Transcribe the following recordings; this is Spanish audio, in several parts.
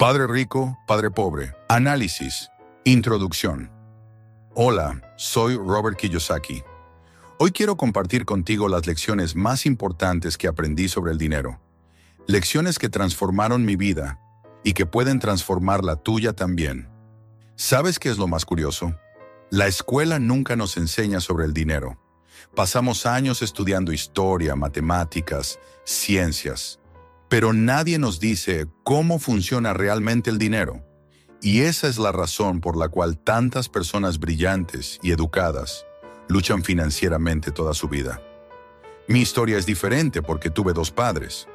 Padre rico, padre pobre. Análisis. Introducción. Hola, soy Robert Kiyosaki. Hoy quiero compartir contigo las lecciones más importantes que aprendí sobre el dinero. Lecciones que transformaron mi vida y que pueden transformar la tuya también. ¿Sabes qué es lo más curioso? La escuela nunca nos enseña sobre el dinero. Pasamos años estudiando historia, matemáticas, ciencias, pero nadie nos dice cómo funciona realmente el dinero. Y esa es la razón por la cual tantas personas brillantes y educadas luchan financieramente toda su vida. Mi historia es diferente porque tuve dos padres.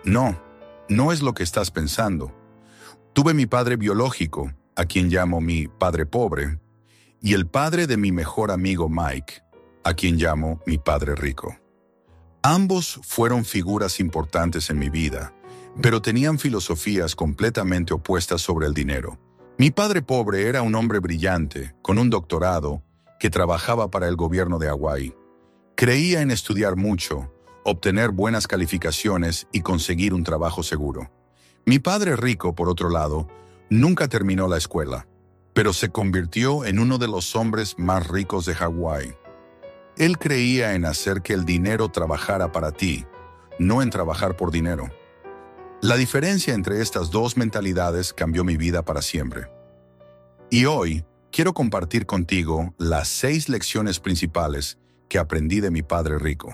No es lo que estás pensando. Tuve mi padre biológico, a quien llamo mi padre pobre, y el padre de mi mejor amigo Mike, a quien llamo mi padre rico. Ambos fueron figuras importantes en mi vida, pero tenían filosofías completamente opuestas sobre el dinero. Mi padre pobre era un hombre brillante, con un doctorado, que trabajaba para el gobierno de Hawái. Creía en estudiar mucho, obtener buenas calificaciones y conseguir un trabajo seguro. Mi padre rico, por otro lado, nunca terminó la escuela, pero se convirtió en uno de los hombres más ricos de Hawái. Él creía en hacer que el dinero trabajara para ti, no en trabajar por dinero. La diferencia entre estas dos mentalidades cambió mi vida para siempre. Y hoy quiero compartir contigo las 6 lecciones principales que aprendí de mi padre rico.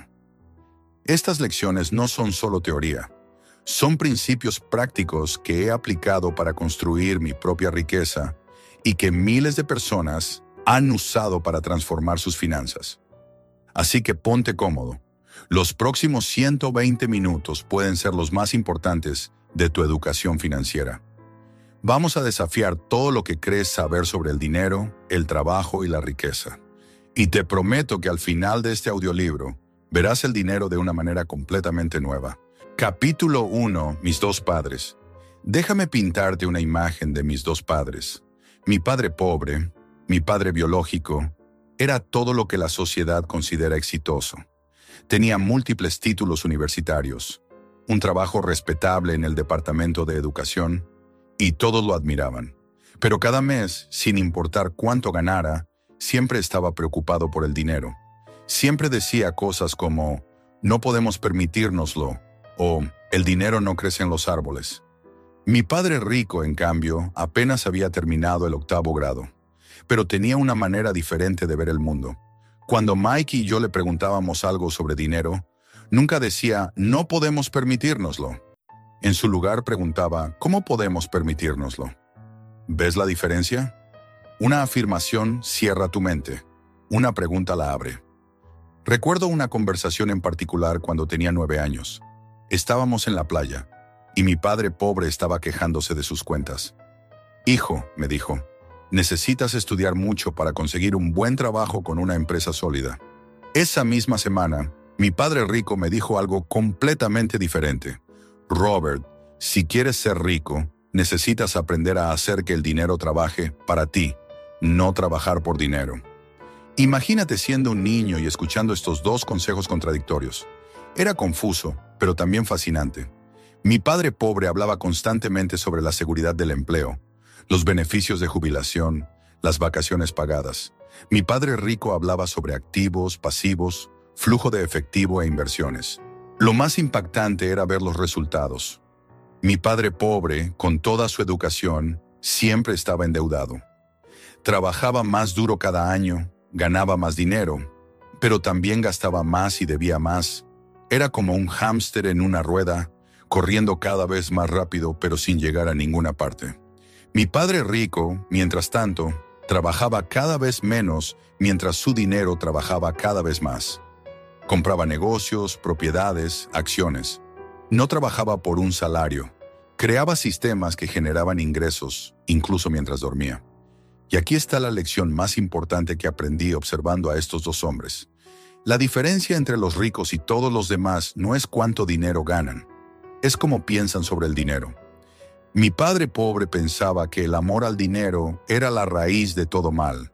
Estas lecciones no son solo teoría, son principios prácticos que he aplicado para construir mi propia riqueza y que miles de personas han usado para transformar sus finanzas. Así que ponte cómodo. Los próximos 120 minutos pueden ser los más importantes de tu educación financiera. Vamos a desafiar todo lo que crees saber sobre el dinero, el trabajo y la riqueza. Y te prometo que al final de este audiolibro verás el dinero de una manera completamente nueva. Capítulo 1. Mis dos padres. Déjame pintarte una imagen de mis dos padres. Mi padre pobre, mi padre biológico, era todo lo que la sociedad considera exitoso. Tenía múltiples títulos universitarios, un trabajo respetable en el departamento de educación, y todos lo admiraban. Pero cada mes, sin importar cuánto ganara, siempre estaba preocupado por el dinero. Siempre decía cosas como, no podemos permitírnoslo, o el dinero no crece en los árboles. Mi padre rico, en cambio, apenas había terminado el 8º grado, pero tenía una manera diferente de ver el mundo. Cuando Mike y yo le preguntábamos algo sobre dinero, nunca decía, no podemos permitírnoslo. En su lugar preguntaba, ¿cómo podemos permitírnoslo? ¿Ves la diferencia? Una afirmación cierra tu mente, una pregunta la abre. Recuerdo una conversación en particular cuando tenía 9 años. Estábamos en la playa, y mi padre pobre estaba quejándose de sus cuentas. Hijo, me dijo, necesitas estudiar mucho para conseguir un buen trabajo con una empresa sólida. Esa misma semana, mi padre rico me dijo algo completamente diferente. Robert, si quieres ser rico, necesitas aprender a hacer que el dinero trabaje para ti, no trabajar por dinero. Imagínate siendo un niño y escuchando estos dos consejos contradictorios. Era confuso, pero también fascinante. Mi padre pobre hablaba constantemente sobre la seguridad del empleo, los beneficios de jubilación, las vacaciones pagadas. Mi padre rico hablaba sobre activos, pasivos, flujo de efectivo e inversiones. Lo más impactante era ver los resultados. Mi padre pobre, con toda su educación, siempre estaba endeudado. Trabajaba más duro cada año, ganaba más dinero, pero también gastaba más y debía más. Era como un hámster en una rueda, corriendo cada vez más rápido, pero sin llegar a ninguna parte. Mi padre rico, mientras tanto, trabajaba cada vez menos mientras su dinero trabajaba cada vez más. Compraba negocios, propiedades, acciones. No trabajaba por un salario. Creaba sistemas que generaban ingresos, incluso mientras dormía. Y aquí está la lección más importante que aprendí observando a estos dos hombres. La diferencia entre los ricos y todos los demás no es cuánto dinero ganan, es cómo piensan sobre el dinero. Mi padre pobre pensaba que el amor al dinero era la raíz de todo mal.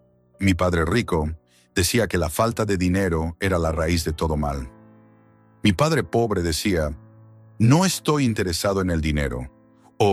Mi padre rico decía que la falta de dinero era la raíz de todo mal. Mi padre pobre decía, no estoy interesado en el dinero, o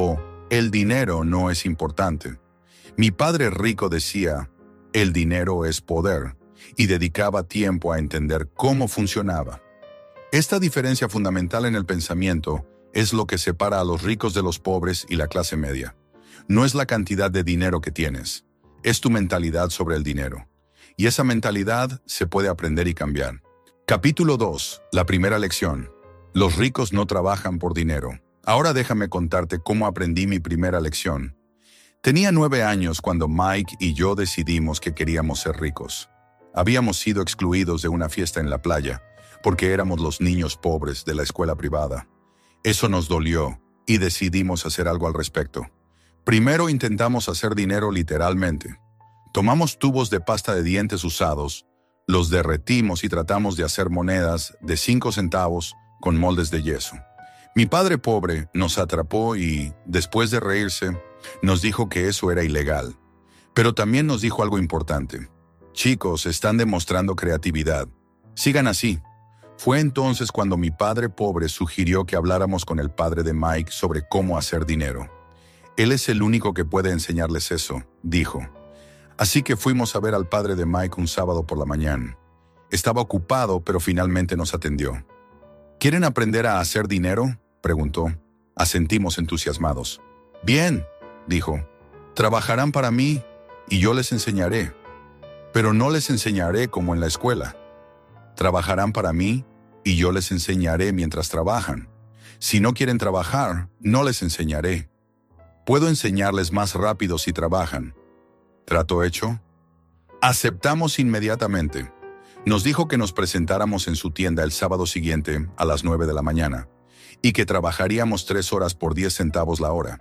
El dinero no es importante. Mi padre rico decía, el dinero es poder, y dedicaba tiempo a entender cómo funcionaba. Esta diferencia fundamental en el pensamiento es lo que separa a los ricos de los pobres y la clase media. No es la cantidad de dinero que tienes, es tu mentalidad sobre el dinero. Y esa mentalidad se puede aprender y cambiar. Capítulo 2. La primera lección. Los ricos no trabajan por dinero. Ahora déjame contarte cómo aprendí mi primera lección. Tenía 9 años cuando Mike y yo decidimos que queríamos ser ricos. Habíamos sido excluidos de una fiesta en la playa, porque éramos los niños pobres de la escuela privada. Eso nos dolió y decidimos hacer algo al respecto. Primero intentamos hacer dinero literalmente. Tomamos tubos de pasta de dientes usados, los derretimos y tratamos de hacer monedas de 5 centavos con moldes de yeso. Mi padre pobre nos atrapó y, después de reírse, nos dijo que eso era ilegal. Pero también nos dijo algo importante. Chicos, están demostrando creatividad. Sigan así. Fue entonces cuando mi padre pobre sugirió que habláramos con el padre de Mike sobre cómo hacer dinero. Él es el único que puede enseñarles eso, dijo. Así que fuimos a ver al padre de Mike un sábado por la mañana. Estaba ocupado, pero finalmente nos atendió. ¿Quieren aprender a hacer dinero?, preguntó. Asentimos entusiasmados. Bien, dijo. Trabajarán para mí y yo les enseñaré. Pero no les enseñaré como en la escuela. Trabajarán para mí y yo les enseñaré mientras trabajan. Si no quieren trabajar, no les enseñaré. Puedo enseñarles más rápido si trabajan. ¿Trato hecho? Aceptamos inmediatamente. Nos dijo que nos presentáramos en su tienda el sábado siguiente a las 9 de la mañana y que trabajaríamos 3 horas por 10 centavos la hora.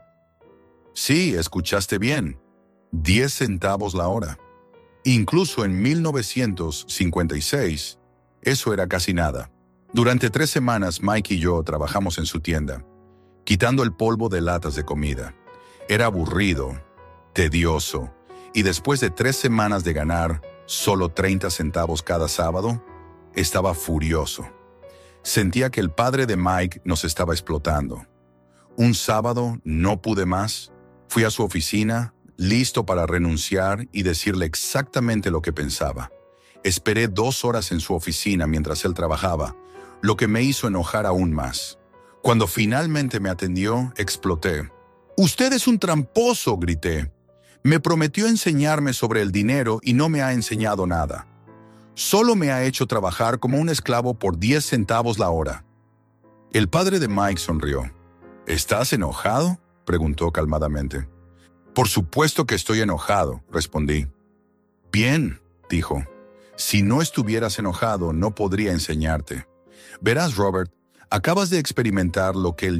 Sí, escuchaste bien. 10 centavos la hora. Incluso en 1956, eso era casi nada. Durante 3 semanas, Mike y yo trabajamos en su tienda, quitando el polvo de latas de comida. Era aburrido, tedioso, y después de 3 semanas de ganar solo 30 centavos cada sábado, estaba furioso. Sentía que el padre de Mike nos estaba explotando. Un sábado no pude más. Fui a su oficina, listo para renunciar y decirle exactamente lo que pensaba. Esperé 2 horas en su oficina mientras él trabajaba, lo que me hizo enojar aún más. Cuando finalmente me atendió, exploté. «¡Usted es un tramposo!», grité. «Me prometió enseñarme sobre el dinero y no me ha enseñado nada. Solo me ha hecho trabajar como un esclavo por 10 centavos la hora». El padre de Mike sonrió. «¿Estás enojado?», preguntó calmadamente. «Por supuesto que estoy enojado», respondí. «Bien», dijo. «Si no estuvieras enojado, no podría enseñarte. Verás, Robert, acabas de experimentar lo que el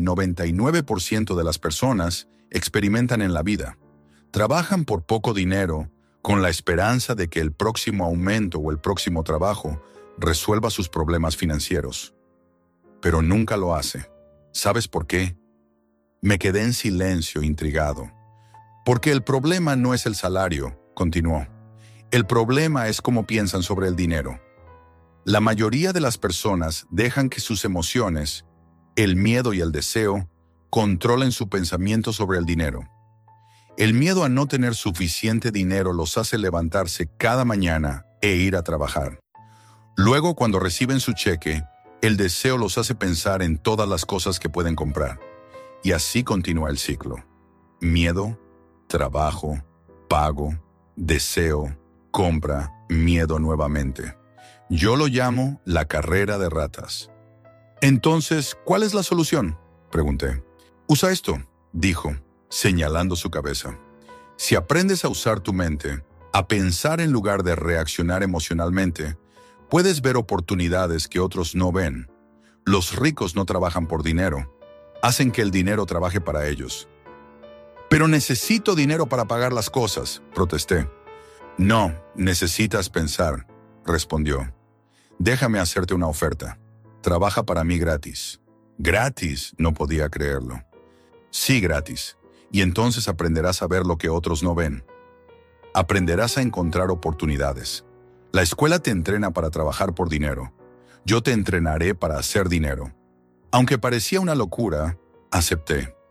99% de las personas experimentan en la vida. Trabajan por poco dinero con la esperanza de que el próximo aumento o el próximo trabajo resuelva sus problemas financieros. Pero nunca lo hace. ¿Sabes por qué?». Me quedé en silencio, intrigado. «Porque el problema no es el salario», continuó. «El problema es cómo piensan sobre el dinero. La mayoría de las personas dejan que sus emociones, el miedo y el deseo, controlen su pensamiento sobre el dinero. El miedo a no tener suficiente dinero los hace levantarse cada mañana e ir a trabajar. Luego, cuando reciben su cheque, el deseo los hace pensar en todas las cosas que pueden comprar. Y así continúa el ciclo. Miedo, trabajo, pago, deseo, compra, miedo nuevamente. Yo lo llamo la carrera de ratas». «Entonces, ¿cuál es la solución?», pregunté. «Usa esto», dijo, señalando su cabeza. «Si aprendes a usar tu mente, a pensar en lugar de reaccionar emocionalmente, puedes ver oportunidades que otros no ven. Los ricos no trabajan por dinero. Hacen que el dinero trabaje para ellos». «Pero necesito dinero para pagar las cosas», protesté. «No, necesitas pensar», respondió. «Déjame hacerte una oferta. Trabaja para mí gratis». «¿Gratis?», no podía creerlo. «Sí, gratis. Y entonces aprenderás a ver lo que otros no ven. Aprenderás a encontrar oportunidades. La escuela te entrena para trabajar por dinero. Yo te entrenaré para hacer dinero». Aunque parecía una locura, acepté.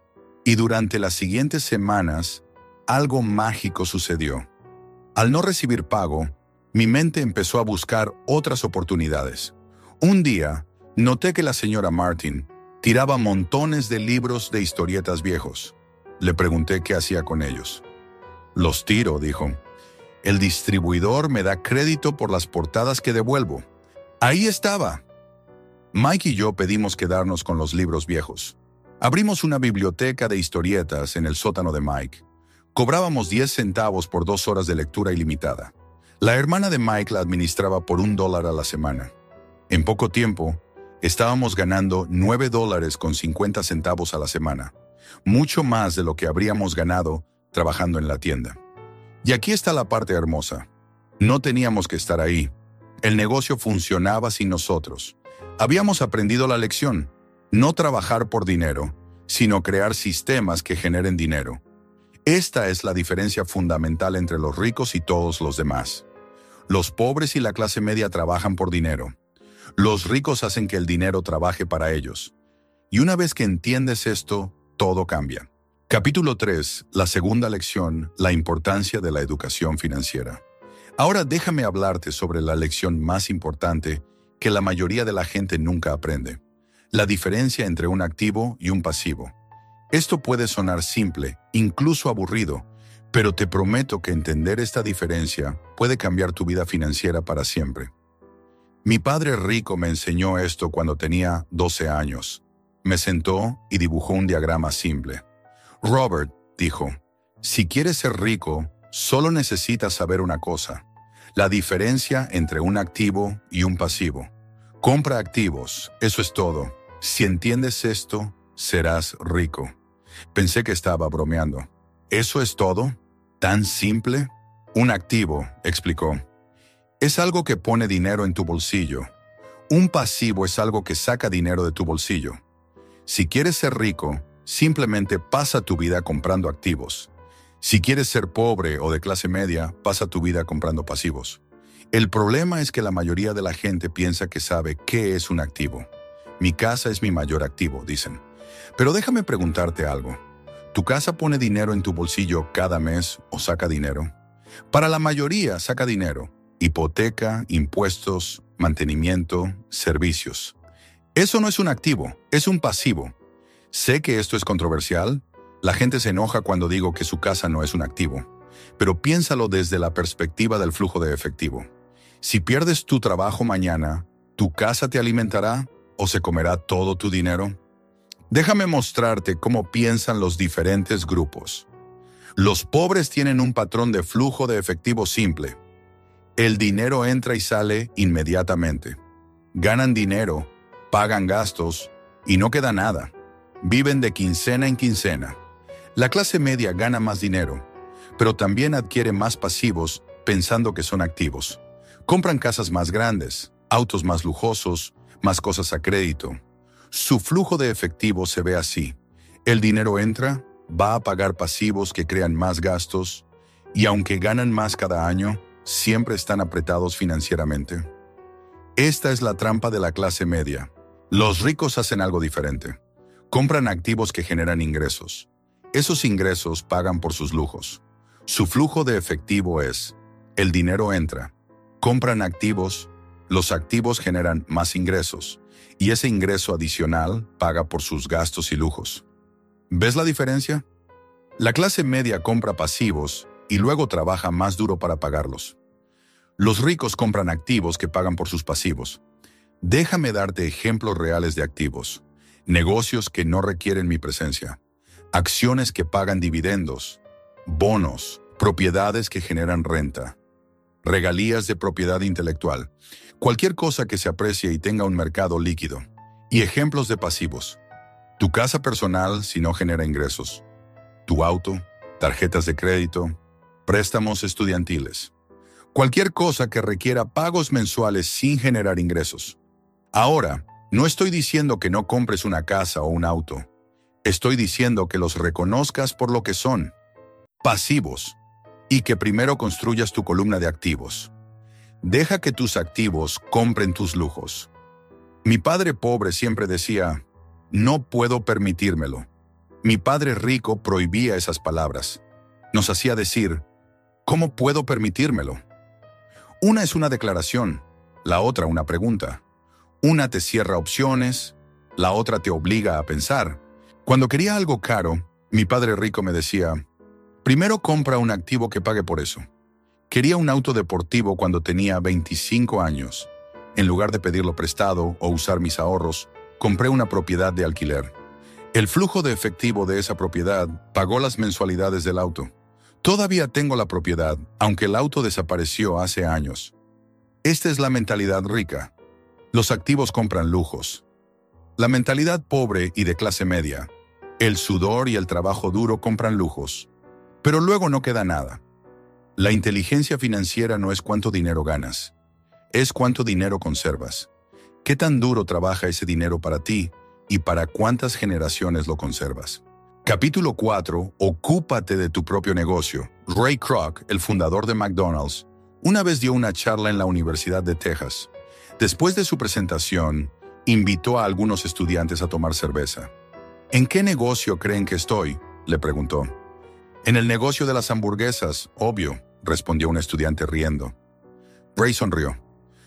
Y durante las siguientes semanas, algo mágico sucedió. Al no recibir pago, mi mente empezó a buscar otras oportunidades. Un día, noté que la señora Martin tiraba montones de libros de historietas viejos. Le pregunté qué hacía con ellos. Los tiro, dijo. El distribuidor me da crédito por las portadas que devuelvo. Ahí estaba. Mike y yo pedimos quedarnos con los libros viejos. Abrimos una biblioteca de historietas en el sótano de Mike. Cobrábamos 10 centavos por 2 horas de lectura ilimitada. La hermana de Mike la administraba por $1 a la semana. En poco tiempo, estábamos ganando $9.50 a la semana, mucho más de lo que habríamos ganado trabajando en la tienda. Y aquí está la parte hermosa. No teníamos que estar ahí. El negocio funcionaba sin nosotros. Habíamos aprendido la lección: no trabajar por dinero, sino crear sistemas que generen dinero. Esta es la diferencia fundamental entre los ricos y todos los demás. Los pobres y la clase media trabajan por dinero. Los ricos hacen que el dinero trabaje para ellos. Y una vez que entiendes esto, todo cambia. Capítulo 3, la segunda lección, la importancia de la educación financiera. Ahora déjame hablarte sobre la lección más importante que la mayoría de la gente nunca aprende: la diferencia entre un activo y un pasivo. Esto puede sonar simple, incluso aburrido, pero te prometo que entender esta diferencia puede cambiar tu vida financiera para siempre. Mi padre rico me enseñó esto cuando tenía 12 años. Me sentó y dibujó un diagrama simple. Robert, dijo, si quieres ser rico, solo necesitas saber una cosa: la diferencia entre un activo y un pasivo. Compra activos, eso es todo. Si entiendes esto, serás rico. Pensé que estaba bromeando. ¿Eso es todo? ¿Tan simple? Un activo, explicó, es algo que pone dinero en tu bolsillo. Un pasivo es algo que saca dinero de tu bolsillo. Si quieres ser rico, simplemente pasa tu vida comprando activos. Si quieres ser pobre o de clase media, pasa tu vida comprando pasivos. El problema es que la mayoría de la gente piensa que sabe qué es un activo. Mi casa es mi mayor activo, dicen. Pero déjame preguntarte algo. ¿Tu casa pone dinero en tu bolsillo cada mes o saca dinero? Para la mayoría saca dinero. Hipoteca, impuestos, mantenimiento, servicios. Eso no es un activo, es un pasivo. Sé que esto es controversial. La gente se enoja cuando digo que su casa no es un activo. Pero piénsalo desde la perspectiva del flujo de efectivo. Si pierdes tu trabajo mañana, ¿tu casa te alimentará o se comerá todo tu dinero? Déjame mostrarte cómo piensan los diferentes grupos. Los pobres tienen un patrón de flujo de efectivo simple. El dinero entra y sale inmediatamente. Ganan dinero, pagan gastos y no queda nada. Viven de quincena en quincena. La clase media gana más dinero, pero también adquiere más pasivos pensando que son activos. Compran casas más grandes, autos más lujosos, más cosas a crédito. Su flujo de efectivo se ve así. El dinero entra, va a pagar pasivos que crean más gastos, y aunque ganan más cada año, siempre están apretados financieramente. Esta es la trampa de la clase media. Los ricos hacen algo diferente. Compran activos que generan ingresos. Esos ingresos pagan por sus lujos. Su flujo de efectivo es: el dinero entra, compran activos, los activos generan más ingresos, y ese ingreso adicional paga por sus gastos y lujos. ¿Ves la diferencia? La clase media compra pasivos y luego trabaja más duro para pagarlos. Los ricos compran activos que pagan por sus pasivos. Déjame darte ejemplos reales de activos. Negocios que no requieren mi presencia. Acciones que pagan dividendos. Bonos. Propiedades que generan renta. Regalías de propiedad intelectual. Cualquier cosa que se aprecie y tenga un mercado líquido. Y ejemplos de pasivos. Tu casa personal si no genera ingresos. Tu auto, tarjetas de crédito, préstamos estudiantiles. Cualquier cosa que requiera pagos mensuales sin generar ingresos. Ahora, no estoy diciendo que no compres una casa o un auto. Estoy diciendo que los reconozcas por lo que son, pasivos, y que primero construyas tu columna de activos. Deja que tus activos compren tus lujos. Mi padre pobre siempre decía: no puedo permitírmelo. Mi padre rico prohibía esas palabras. Nos hacía decir, ¿cómo puedo permitírmelo? Una es una declaración, la otra una pregunta. Una te cierra opciones, la otra te obliga a pensar. Cuando quería algo caro, mi padre rico me decía, primero compra un activo que pague por eso. Quería un auto deportivo cuando tenía 25 años. En lugar de pedirlo prestado o usar mis ahorros, compré una propiedad de alquiler. El flujo de efectivo de esa propiedad pagó las mensualidades del auto. Todavía tengo la propiedad, aunque el auto desapareció hace años. Esta es la mentalidad rica. Los activos compran lujos. La mentalidad pobre y de clase media. El sudor y el trabajo duro compran lujos. Pero luego no queda nada. La inteligencia financiera no es cuánto dinero ganas. Es cuánto dinero conservas. ¿Qué tan duro trabaja ese dinero para ti y para cuántas generaciones lo conservas? Capítulo 4. Ocúpate de tu propio negocio. Ray Kroc, el fundador de McDonald's, una vez dio una charla en la Universidad de Texas. Después de su presentación, invitó a algunos estudiantes a tomar cerveza. ¿En qué negocio creen que estoy?, le preguntó. En el negocio de las hamburguesas, obvio, respondió un estudiante riendo. Ray sonrió.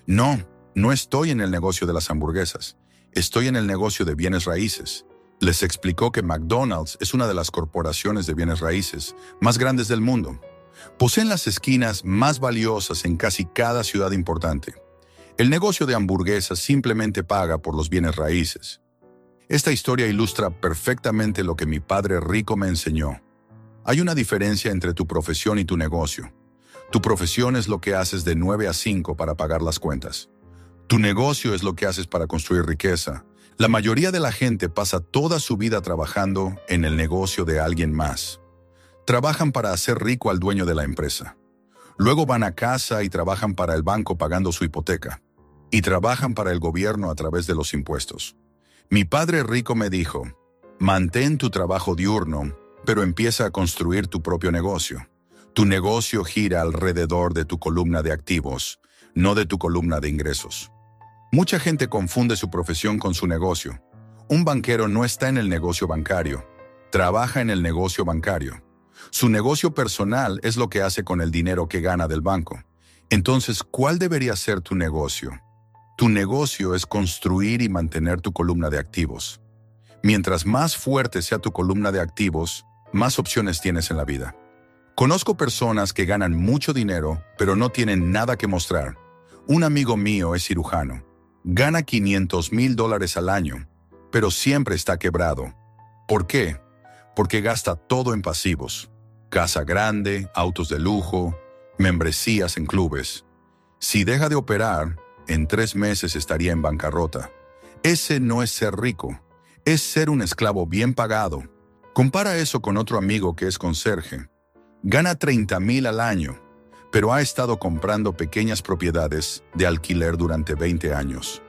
No estoy en el negocio de las hamburguesas. Estoy en el negocio de bienes raíces. Les explicó que McDonald's es una de las corporaciones de bienes raíces más grandes del mundo. Poseen las esquinas más valiosas en casi cada ciudad importante. El negocio de hamburguesas simplemente paga por los bienes raíces. Esta historia ilustra perfectamente lo que mi padre rico me enseñó. Hay una diferencia entre tu profesión y tu negocio. Tu profesión es lo que haces de 9 a 5 para pagar las cuentas. Tu negocio es lo que haces para construir riqueza. La mayoría de la gente pasa toda su vida trabajando en el negocio de alguien más. Trabajan para hacer rico al dueño de la empresa. Luego van a casa y trabajan para el banco pagando su hipoteca. Y trabajan para el gobierno a través de los impuestos. Mi padre rico me dijo, mantén tu trabajo diurno, pero empieza a construir tu propio negocio. Tu negocio gira alrededor de tu columna de activos, no de tu columna de ingresos. Mucha gente confunde su profesión con su negocio. Un banquero no está en el negocio bancario, trabaja en el negocio bancario. Su negocio personal es lo que hace con el dinero que gana del banco. Entonces, ¿cuál debería ser tu negocio? Tu negocio es construir y mantener tu columna de activos. Mientras más fuerte sea tu columna de activos, más opciones tienes en la vida. Conozco personas que ganan mucho dinero, pero no tienen nada que mostrar. Un amigo mío es cirujano. Gana $500,000 al año, pero siempre está quebrado. ¿Por qué? Porque gasta todo en pasivos. Casa grande, autos de lujo, membresías en clubes. Si deja de operar, en 3 meses estaría en bancarrota. Ese no es ser rico, es ser un esclavo bien pagado. Compara eso con otro amigo que es conserje. Gana $30,000 al año, pero ha estado comprando pequeñas propiedades de alquiler durante 20 años.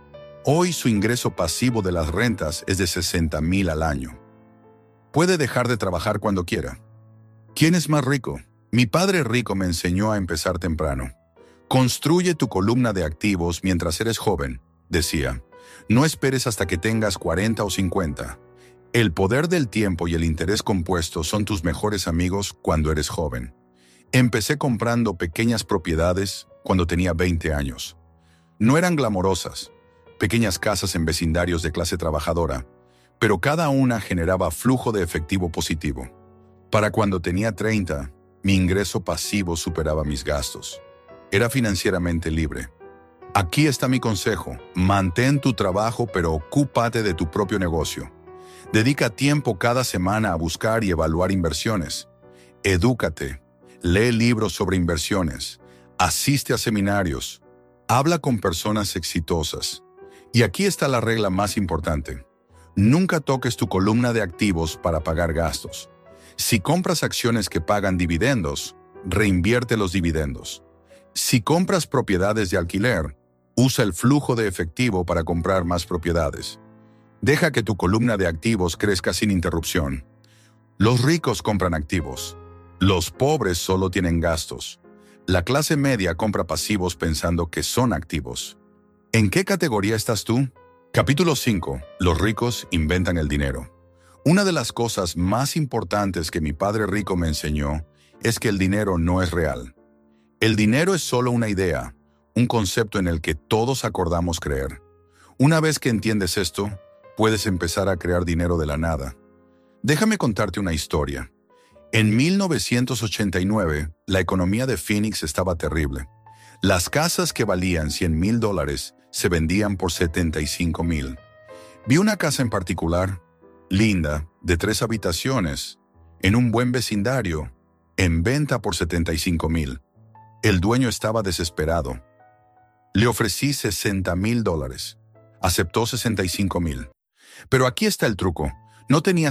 Hoy su ingreso pasivo de las rentas es de $60,000 al año. Puede dejar de trabajar cuando quiera. ¿Quién es más rico? Mi padre rico me enseñó a empezar temprano. Construye tu columna de activos mientras eres joven, decía. No esperes hasta que tengas 40 o 50. El poder del tiempo y el interés compuesto son tus mejores amigos cuando eres joven. Empecé comprando pequeñas propiedades cuando tenía 20 años. No eran glamorosas, pequeñas casas en vecindarios de clase trabajadora, pero cada una generaba flujo de efectivo positivo. Para cuando tenía 30, mi ingreso pasivo superaba mis gastos. Era financieramente libre. Aquí está mi consejo. Mantén tu trabajo, pero ocúpate de tu propio negocio. Dedica tiempo cada semana a buscar y evaluar inversiones. Edúcate. Lee libros sobre inversiones, asiste a seminarios, habla con personas exitosas. Y aquí está la regla más importante. Nunca toques tu columna de activos para pagar gastos. Si compras acciones que pagan dividendos, reinvierte los dividendos. Si compras propiedades de alquiler, usa el flujo de efectivo para comprar más propiedades. Deja que tu columna de activos crezca sin interrupción. Los ricos compran activos. Los pobres solo tienen gastos. La clase media compra pasivos pensando que son activos. ¿En qué categoría estás tú? Capítulo 5. Los ricos inventan el dinero. Una de las cosas más importantes que mi padre rico me enseñó es que el dinero no es real. El dinero es solo una idea, un concepto en el que todos acordamos creer. Una vez que entiendes esto, puedes empezar a crear dinero de la nada. Déjame contarte una historia. En 1989, la economía de Phoenix estaba terrible. Las casas que valían $100,000 se vendían por $75,000. Vi una casa en particular, linda, de 3 habitaciones, en un buen vecindario, en venta por $75,000. El dueño estaba desesperado. Le ofrecí $60,000. Aceptó $65,000. Pero aquí está el truco. No tenía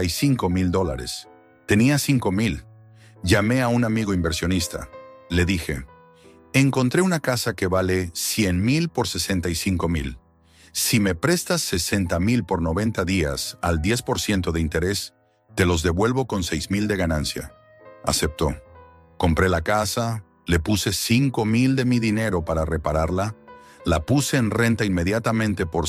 $65,000. Tenía $5,000. Llamé a un amigo inversionista. Le dije, encontré una casa que vale $100,000 por $65,000. Si me prestas $60,000 por 90 días al 10% de interés, te los devuelvo con $6,000 de ganancia. Aceptó. Compré la casa, le puse $5,000 de mi dinero para repararla, la puse en renta inmediatamente por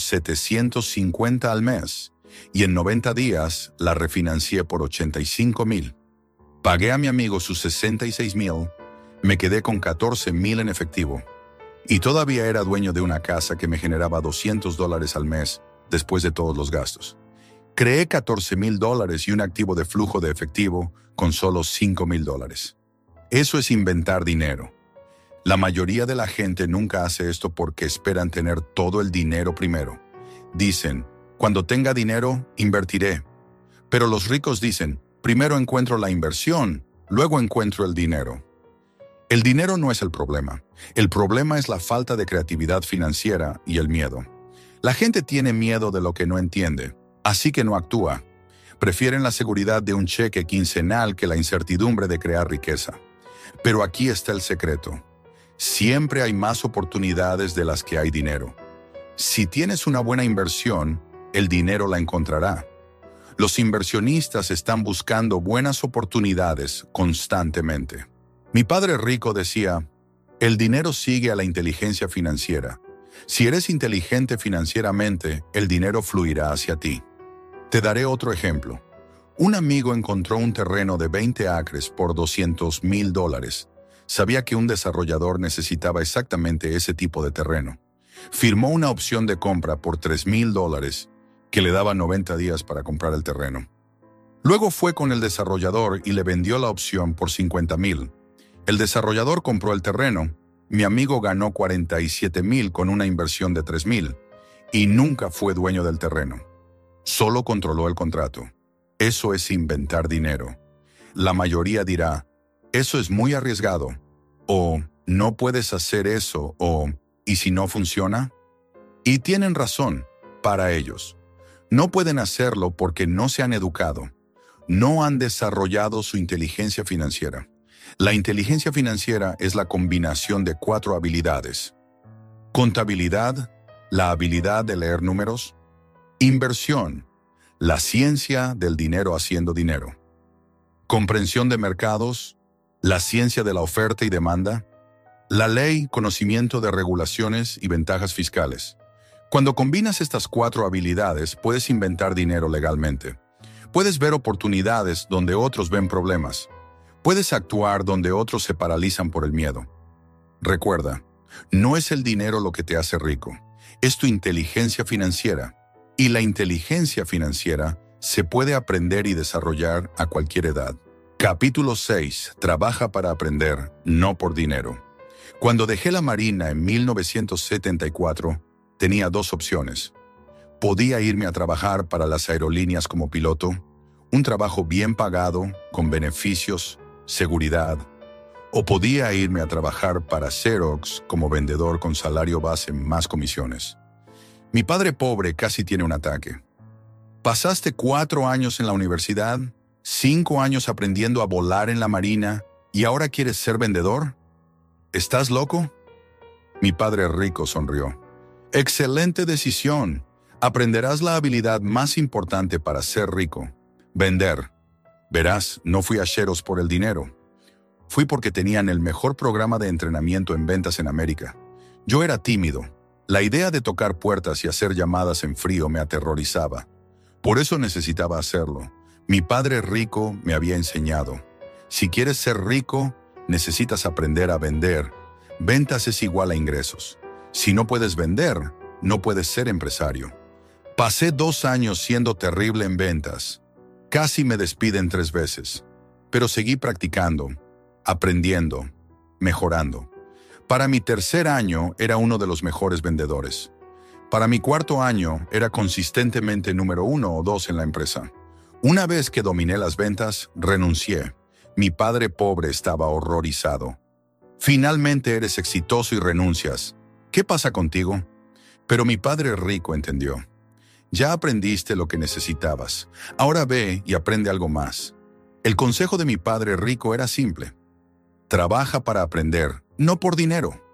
$750 al mes y en 90 días la refinancié por $85,000. Pagué a mi amigo sus $66,000, me quedé con $14,000 en efectivo y todavía era dueño de una casa que me generaba $200 al mes después de todos los gastos. Creé $14,000 y un activo de flujo de efectivo con solo $5,000. Eso es inventar dinero. La mayoría de la gente nunca hace esto porque esperan tener todo el dinero primero. Dicen, cuando tenga dinero, invertiré. Pero los ricos dicen, primero encuentro la inversión, luego encuentro el dinero. El dinero no es el problema. El problema es la falta de creatividad financiera y el miedo. La gente tiene miedo de lo que no entiende, así que no actúa. Prefieren la seguridad de un cheque quincenal que la incertidumbre de crear riqueza. Pero aquí está el secreto. Siempre hay más oportunidades de las que hay dinero. Si tienes una buena inversión, el dinero la encontrará. Los inversionistas están buscando buenas oportunidades constantemente. Mi padre rico decía, el dinero sigue a la inteligencia financiera. Si eres inteligente financieramente, el dinero fluirá hacia ti. Te daré otro ejemplo. Un amigo encontró un terreno de 20 acres por $200,000. Sabía que un desarrollador necesitaba exactamente ese tipo de terreno. Firmó una opción de compra por $3,000 que le daba 90 días para comprar el terreno. Luego fue con el desarrollador y le vendió la opción por $50,000. El desarrollador compró el terreno. Mi amigo ganó $47,000 con una inversión de $3,000 y nunca fue dueño del terreno. Solo controló el contrato. Eso es inventar dinero. La mayoría dirá, eso es muy arriesgado, o no puedes hacer eso, o ¿y si no funciona? Y tienen razón, para ellos. No pueden hacerlo porque no se han educado, no han desarrollado su inteligencia financiera. La inteligencia financiera es la combinación de 4 habilidades. Contabilidad, la habilidad de leer números. Inversión, la ciencia del dinero haciendo dinero. Comprensión de mercados, la ciencia de la oferta y demanda. La ley, conocimiento de regulaciones y ventajas fiscales. Cuando combinas estas 4 habilidades, puedes inventar dinero legalmente. Puedes ver oportunidades donde otros ven problemas. Puedes actuar donde otros se paralizan por el miedo. Recuerda, no es el dinero lo que te hace rico, es tu inteligencia financiera. Y la inteligencia financiera se puede aprender y desarrollar a cualquier edad. Capítulo 6. Trabaja para aprender, no por dinero. Cuando dejé la Marina en 1974, tenía 2 opciones. Podía irme a trabajar para las aerolíneas como piloto, un trabajo bien pagado, con beneficios, seguridad, o podía irme a trabajar para Xerox como vendedor con salario base más comisiones. Mi padre pobre casi tiene un ataque. ¿Pasaste 4 años en la universidad, 5 años aprendiendo a volar en la Marina y ahora quieres ser vendedor? ¿Estás loco? Mi padre rico sonrió. Excelente decisión. Aprenderás la habilidad más importante para ser rico. Vender. Verás, no fui a Xerox por el dinero. Fui porque tenían el mejor programa de entrenamiento en ventas en América. Yo era tímido. La idea de tocar puertas y hacer llamadas en frío me aterrorizaba. Por eso necesitaba hacerlo. Mi padre rico me había enseñado. Si quieres ser rico, necesitas aprender a vender. Ventas es igual a ingresos. Si no puedes vender, no puedes ser empresario. Pasé 2 años siendo terrible en ventas. Casi me despiden 3 veces. Pero seguí practicando, aprendiendo, mejorando. Para mi 3er año era uno de los mejores vendedores. Para mi 4.º año era consistentemente número 1 o 2 en la empresa. Una vez que dominé las ventas, renuncié. Mi padre pobre estaba horrorizado. Finalmente eres exitoso y renuncias. ¿Qué pasa contigo? Pero mi padre rico entendió. Ya aprendiste lo que necesitabas. Ahora ve y aprende algo más. El consejo de mi padre rico era simple. Trabaja para aprender, no por dinero.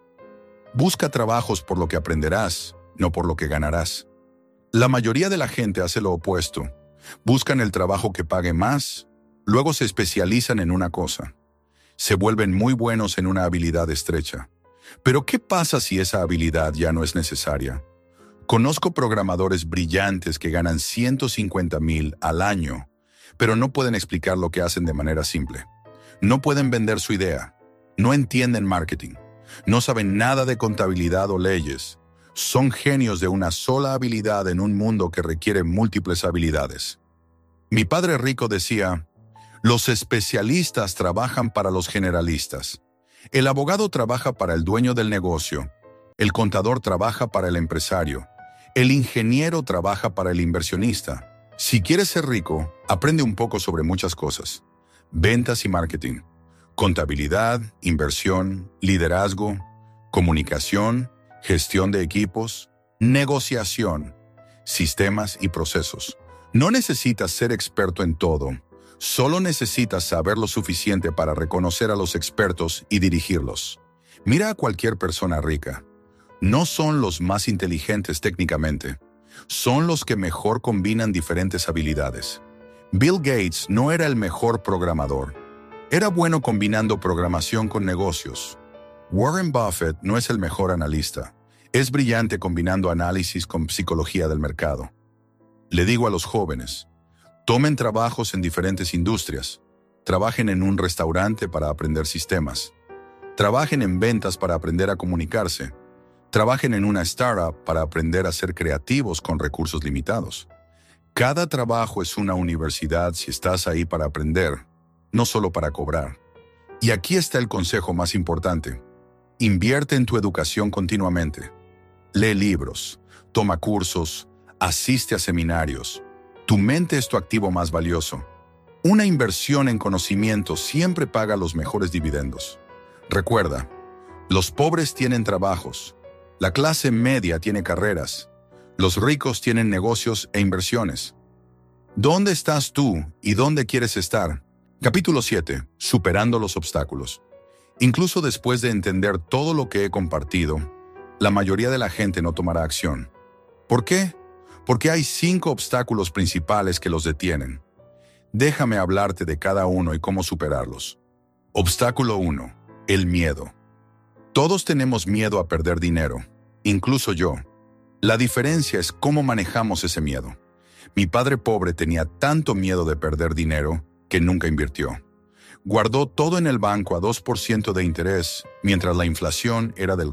Busca trabajos por lo que aprenderás, no por lo que ganarás. La mayoría de la gente hace lo opuesto. Buscan el trabajo que pague más, luego se especializan en una cosa. Se vuelven muy buenos en una habilidad estrecha. Pero ¿qué pasa si esa habilidad ya no es necesaria? Conozco programadores brillantes que ganan 150,000 al año, pero no pueden explicar lo que hacen de manera simple. No pueden vender su idea. No entienden marketing. No saben nada de contabilidad o leyes. Son genios de una sola habilidad en un mundo que requiere múltiples habilidades. Mi padre rico decía, los especialistas trabajan para los generalistas. El abogado trabaja para el dueño del negocio. El contador trabaja para el empresario. El ingeniero trabaja para el inversionista. Si quieres ser rico, aprende un poco sobre muchas cosas. Ventas y marketing, contabilidad, inversión, liderazgo, comunicación, gestión de equipos, negociación, sistemas y procesos. No necesitas ser experto en todo, solo necesitas saber lo suficiente para reconocer a los expertos y dirigirlos. Mira a cualquier persona rica. No son los más inteligentes técnicamente, son los que mejor combinan diferentes habilidades. Bill Gates no era el mejor programador. Era bueno combinando programación con negocios. Warren Buffett no es el mejor analista. Es brillante combinando análisis con psicología del mercado. Le digo a los jóvenes, tomen trabajos en diferentes industrias. Trabajen en un restaurante para aprender sistemas. Trabajen en ventas para aprender a comunicarse. Trabajen en una startup para aprender a ser creativos con recursos limitados. Cada trabajo es una universidad si estás ahí para aprender, no solo para cobrar. Y aquí está el consejo más importante. Invierte en tu educación continuamente. Lee libros, toma cursos, asiste a seminarios. Tu mente es tu activo más valioso. Una inversión en conocimiento siempre paga los mejores dividendos. Recuerda, los pobres tienen trabajos. La clase media tiene carreras. Los ricos tienen negocios e inversiones. ¿Dónde estás tú y dónde quieres estar? Capítulo 7. Superando los obstáculos. Incluso después de entender todo lo que he compartido, la mayoría de la gente no tomará acción. ¿Por qué? Porque hay 5 obstáculos principales que los detienen. Déjame hablarte de cada uno y cómo superarlos. Obstáculo 1. El miedo. Todos tenemos miedo a perder dinero, incluso yo. La diferencia es cómo manejamos ese miedo. Mi padre pobre tenía tanto miedo de perder dinero que nunca invirtió. Guardó todo en el banco a 2% de interés, mientras la inflación era del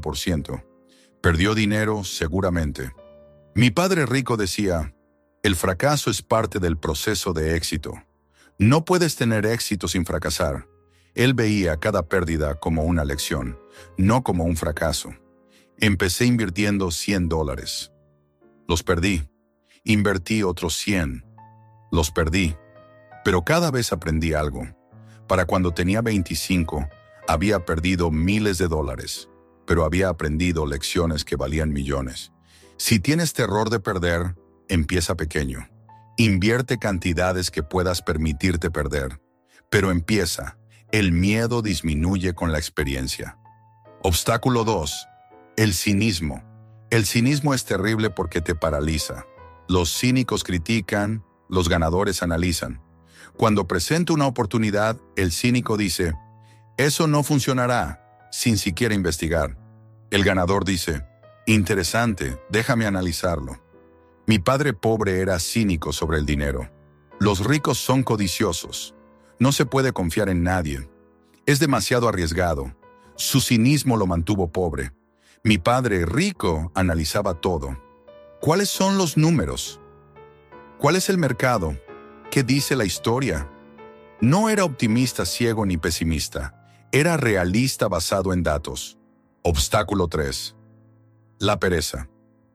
4%. Perdió dinero seguramente. Mi padre rico decía, el fracaso es parte del proceso de éxito. No puedes tener éxito sin fracasar. Él veía cada pérdida como una lección, no como un fracaso. Empecé invirtiendo $100. Los perdí. Invertí otros 100. Los perdí. Pero cada vez aprendí algo. Para cuando tenía 25, había perdido miles de dólares, pero había aprendido lecciones que valían millones. Si tienes terror de perder, empieza pequeño. Invierte cantidades que puedas permitirte perder, pero empieza. El miedo disminuye con la experiencia. Obstáculo 2. El cinismo. El cinismo es terrible porque te paraliza. Los cínicos critican, los ganadores analizan. Cuando presenta una oportunidad, el cínico dice, eso no funcionará, sin siquiera investigar. El ganador dice, interesante, déjame analizarlo. Mi padre pobre era cínico sobre el dinero. Los ricos son codiciosos. No se puede confiar en nadie. Es demasiado arriesgado. Su cinismo lo mantuvo pobre. Mi padre rico analizaba todo. ¿Cuáles son los números? ¿Cuál es el mercado? ¿Qué dice la historia? No era optimista ciego ni pesimista. Era realista basado en datos. Obstáculo 3. La pereza.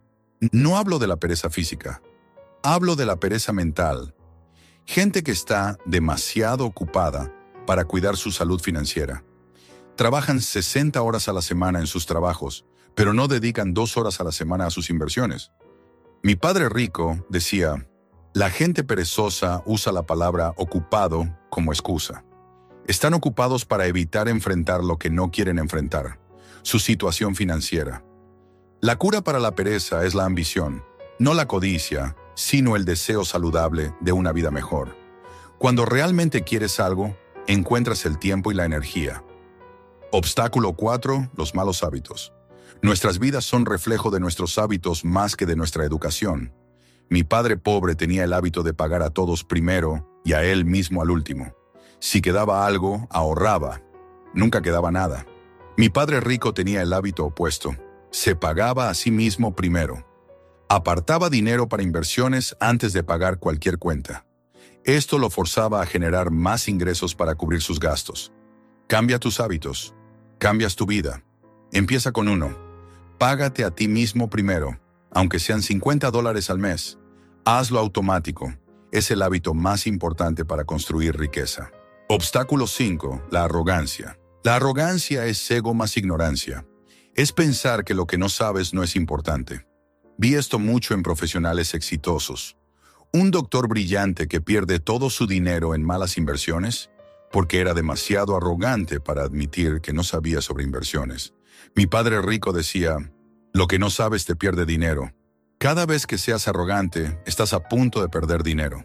No hablo de la pereza física. Hablo de la pereza mental. Gente que está demasiado ocupada para cuidar su salud financiera. Trabajan 60 horas a la semana en sus trabajos, pero no dedican 2 horas a la semana a sus inversiones. Mi padre rico decía, la gente perezosa usa la palabra ocupado como excusa. Están ocupados para evitar enfrentar lo que no quieren enfrentar, su situación financiera. La cura para la pereza es la ambición, no la codicia, sino el deseo saludable de una vida mejor. Cuando realmente quieres algo, encuentras el tiempo y la energía. Obstáculo 4. Los malos hábitos. Nuestras vidas son reflejo de nuestros hábitos más que de nuestra educación. Mi padre pobre tenía el hábito de pagar a todos primero y a él mismo al último. Si quedaba algo, ahorraba. Nunca quedaba nada. Mi padre rico tenía el hábito opuesto. Se pagaba a sí mismo primero. Apartaba dinero para inversiones antes de pagar cualquier cuenta. Esto lo forzaba a generar más ingresos para cubrir sus gastos. Cambia tus hábitos. Cambias tu vida. Empieza con uno. Págate a ti mismo primero, aunque sean $50 al mes. Hazlo automático. Es el hábito más importante para construir riqueza. Obstáculo 5. La arrogancia. La arrogancia es ego más ignorancia. Es pensar que lo que no sabes no es importante. Vi esto mucho en profesionales exitosos. Un doctor brillante que pierde todo su dinero en malas inversiones porque era demasiado arrogante para admitir que no sabía sobre inversiones. Mi padre rico decía, lo que no sabes te pierde dinero. Cada vez que seas arrogante, estás a punto de perder dinero.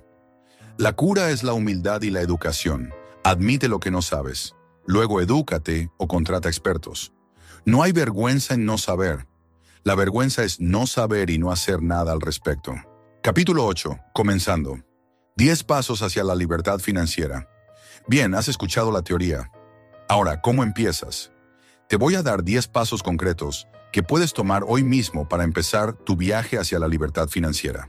La cura es la humildad y la educación. Admite lo que no sabes. Luego edúcate o contrata expertos. No hay vergüenza en no saber. La vergüenza es no saber y no hacer nada al respecto. Capítulo 8. Comenzando. 10 pasos hacia la libertad financiera. Bien, has escuchado la teoría. Ahora, ¿cómo empiezas? Te voy a dar 10 pasos concretos que puedes tomar hoy mismo para empezar tu viaje hacia la libertad financiera.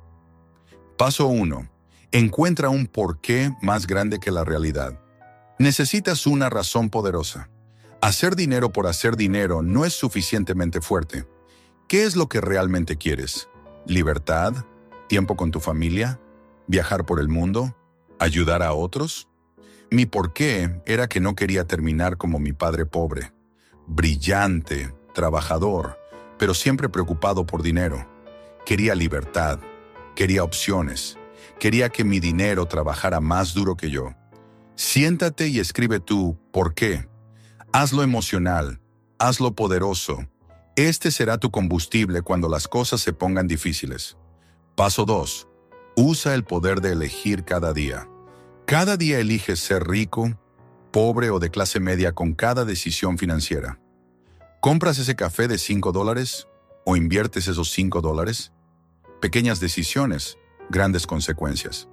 Paso 1. Encuentra un porqué más grande que la realidad. Necesitas una razón poderosa. Hacer dinero por hacer dinero no es suficientemente fuerte. ¿Qué es lo que realmente quieres? ¿Libertad? ¿Tiempo con tu familia? ¿Viajar por el mundo? ¿Ayudar a otros? Mi porqué era que no quería terminar como mi padre pobre. Brillante, trabajador, pero siempre preocupado por dinero. Quería libertad, quería opciones, quería que mi dinero trabajara más duro que yo. Siéntate y escribe tu ¿por qué? Hazlo emocional, hazlo poderoso. Este será tu combustible cuando las cosas se pongan difíciles. Paso 2. Usa el poder de elegir cada día. Cada día eliges ser rico, pobre o de clase media con cada decisión financiera. ¿Compras ese café de $5 o inviertes esos $5? Pequeñas decisiones, grandes consecuencias.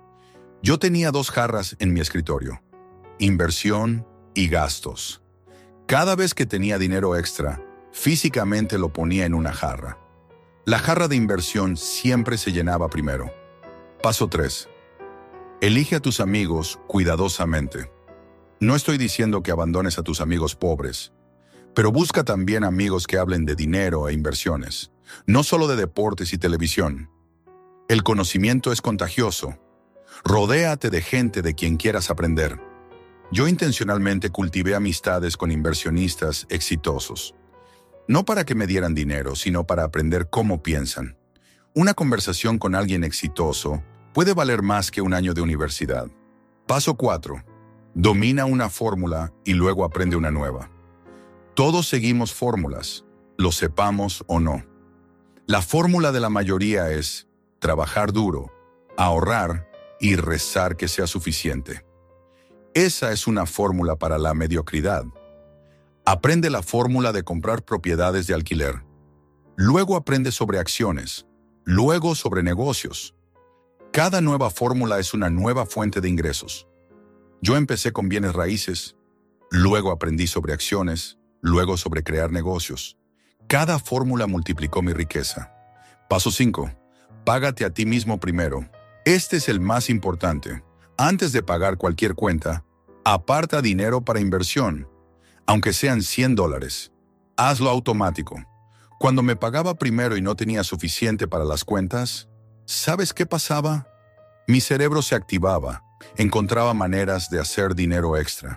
Yo tenía 2 jarras en mi escritorio. Inversión y gastos. Cada vez que tenía dinero extra, físicamente lo ponía en una jarra. La jarra de inversión siempre se llenaba primero. Paso 3. Elige a tus amigos cuidadosamente. No estoy diciendo que abandones a tus amigos pobres, pero busca también amigos que hablen de dinero e inversiones, no solo de deportes y televisión. El conocimiento es contagioso. Rodéate de gente de quien quieras aprender. Yo intencionalmente cultivé amistades con inversionistas exitosos. No para que me dieran dinero, sino para aprender cómo piensan. Una conversación con alguien exitoso puede valer más que un año de universidad. Paso 4. Domina una fórmula y luego aprende una nueva. Todos seguimos fórmulas, lo sepamos o no. La fórmula de la mayoría es trabajar duro, ahorrar y rezar que sea suficiente. Esa es una fórmula para la mediocridad. Aprende la fórmula de comprar propiedades de alquiler. Luego aprende sobre acciones. luego sobre negocios. Cada nueva fórmula es una nueva fuente de ingresos. Yo empecé con bienes raíces, luego aprendí sobre acciones, luego sobre crear negocios. Cada fórmula multiplicó mi riqueza. Paso 5. Págate a ti mismo primero. Este es el más importante. Antes de pagar cualquier cuenta, aparta dinero para inversión, aunque sean $100. Hazlo automático. Cuando me pagaba primero y no tenía suficiente para las cuentas, ¿sabes qué pasaba? Mi cerebro se activaba, encontraba maneras de hacer dinero extra.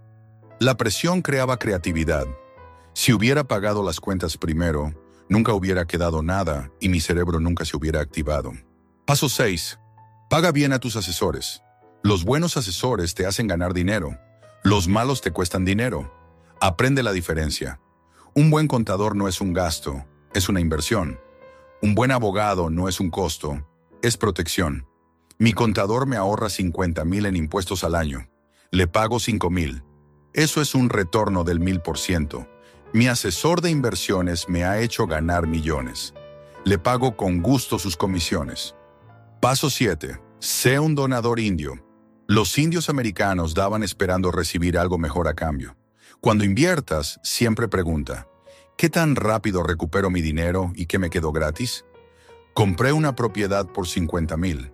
La presión creaba creatividad. Si hubiera pagado las cuentas primero, nunca hubiera quedado nada y mi cerebro nunca se hubiera activado. Paso 6. Paga bien a tus asesores. Los buenos asesores te hacen ganar dinero. Los malos te cuestan dinero. Aprende la diferencia. Un buen contador no es un gasto, es una inversión. Un buen abogado no es un costo, es protección. Mi contador me ahorra $50,000 en impuestos al año. Le pago $5,000. Eso es un retorno del 1000%. Mi asesor de inversiones me ha hecho ganar millones. Le pago con gusto sus comisiones. Paso 7. Sé un donador indio. Los indios americanos daban esperando recibir algo mejor a cambio. Cuando inviertas, siempre pregunta, ¿qué tan rápido recupero mi dinero y qué me quedó gratis? Compré una propiedad por $50,000.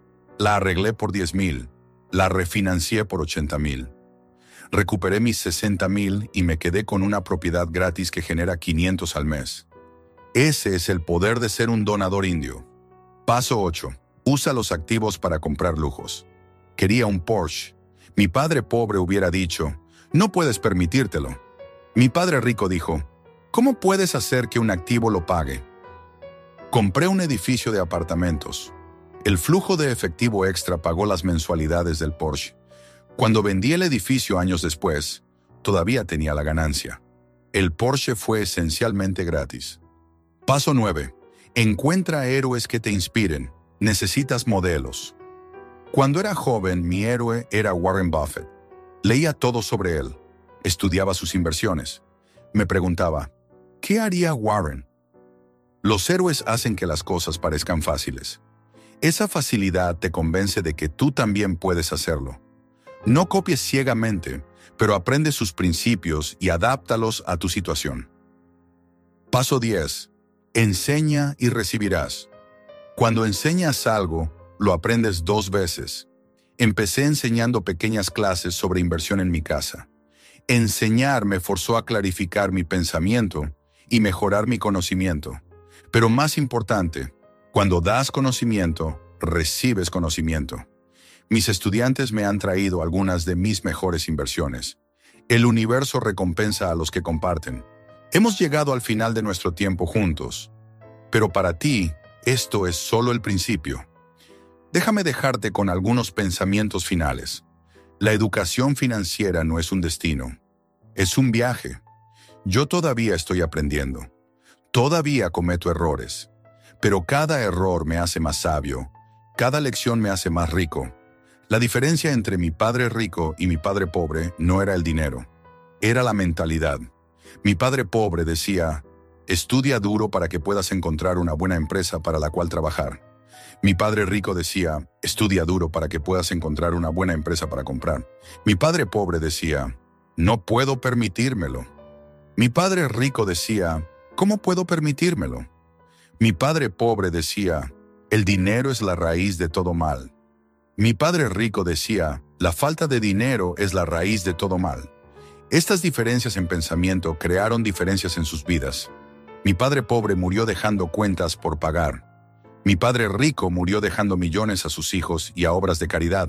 La arreglé por $10,000. La refinancié por $80,000. Recuperé mis $60,000 y me quedé con una propiedad gratis que genera $500 al mes. Ese es el poder de ser un donador indio. Paso 8. Usa los activos para comprar lujos. Quería un Porsche. Mi padre pobre hubiera dicho, no puedes permitírtelo. Mi padre rico dijo, ¿cómo puedes hacer que un activo lo pague? Compré un edificio de apartamentos. El flujo de efectivo extra pagó las mensualidades del Porsche. Cuando vendí el edificio años después, todavía tenía la ganancia. El Porsche fue esencialmente gratis. Paso 9. Encuentra héroes que te inspiren. Necesitas modelos. Cuando era joven, mi héroe era Warren Buffett. Leía todo sobre él. Estudiaba sus inversiones. Me preguntaba, ¿qué haría Warren? Los héroes hacen que las cosas parezcan fáciles. Esa facilidad te convence de que tú también puedes hacerlo. No copies ciegamente, pero aprende sus principios y adáptalos a tu situación. Paso 10. Enseña y recibirás. Cuando enseñas algo, lo aprendes 2 veces. Empecé enseñando pequeñas clases sobre inversión en mi casa. Enseñar me forzó a clarificar mi pensamiento y mejorar mi conocimiento. Pero más importante, cuando das conocimiento, recibes conocimiento. Mis estudiantes me han traído algunas de mis mejores inversiones. El universo recompensa a los que comparten. Hemos llegado al final de nuestro tiempo juntos. Pero para ti, esto es solo el principio. Déjame dejarte con algunos pensamientos finales. La educación financiera no es un destino, es un viaje. Yo todavía estoy aprendiendo. Todavía cometo errores. Pero cada error me hace más sabio. Cada lección me hace más rico. La diferencia entre mi padre rico y mi padre pobre no era el dinero. Era la mentalidad. Mi padre pobre decía, estudia duro para que puedas encontrar una buena empresa para la cual trabajar. Mi padre rico decía, estudia duro para que puedas encontrar una buena empresa para comprar. Mi padre pobre decía, no puedo permitírmelo. Mi padre rico decía, ¿cómo puedo permitírmelo? Mi padre pobre decía, el dinero es la raíz de todo mal. Mi padre rico decía, la falta de dinero es la raíz de todo mal. Estas diferencias en pensamiento crearon diferencias en sus vidas. Mi padre pobre murió dejando cuentas por pagar. Mi padre rico murió dejando millones a sus hijos y a obras de caridad.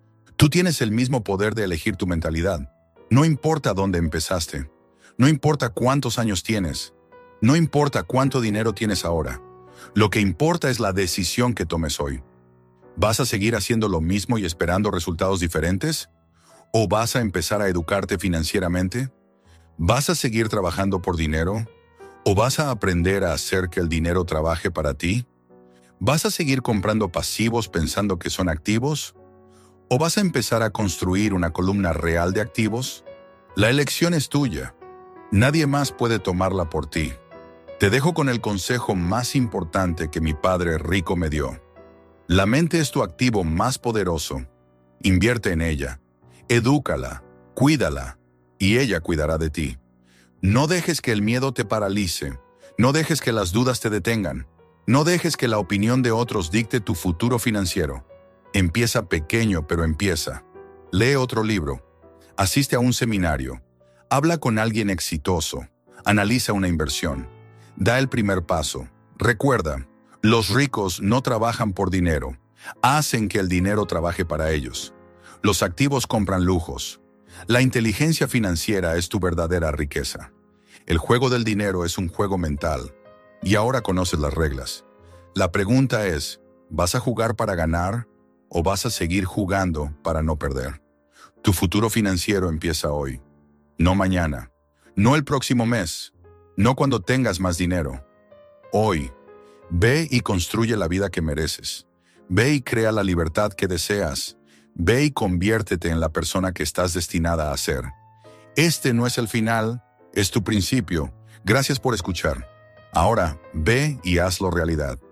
Tú tienes el mismo poder de elegir tu mentalidad. No importa dónde empezaste. No importa cuántos años tienes. No importa cuánto dinero tienes ahora. Lo que importa es la decisión que tomes hoy. ¿Vas a seguir haciendo lo mismo y esperando resultados diferentes? ¿O vas a empezar a educarte financieramente? ¿Vas a seguir trabajando por dinero? ¿O vas a aprender a hacer que el dinero trabaje para ti? ¿Vas a seguir comprando pasivos pensando que son activos? ¿O vas a empezar a construir una columna real de activos? La elección es tuya. Nadie más puede tomarla por ti. Te dejo con el consejo más importante que mi padre rico me dio. La mente es tu activo más poderoso. Invierte en ella, edúcala, cuídala, y ella cuidará de ti. No dejes que el miedo te paralice, no dejes que las dudas te detengan, no dejes que la opinión de otros dicte tu futuro financiero. Empieza pequeño, pero empieza. Lee otro libro, asiste a un seminario, habla con alguien exitoso, analiza una inversión, da el primer paso. Recuerda, los ricos no trabajan por dinero, hacen que el dinero trabaje para ellos. Los activos compran lujos. La inteligencia financiera es tu verdadera riqueza. El juego del dinero es un juego mental, y ahora conoces las reglas. La pregunta es, ¿vas a jugar para ganar o vas a seguir jugando para no perder? Tu futuro financiero empieza hoy, no mañana, no el próximo mes, no cuando tengas más dinero. Hoy, ve y construye la vida que mereces. Ve y crea la libertad que deseas. Ve y conviértete en la persona que estás destinada a ser. Este no es el final, es tu principio. Gracias por escuchar. Ahora, ve y hazlo realidad.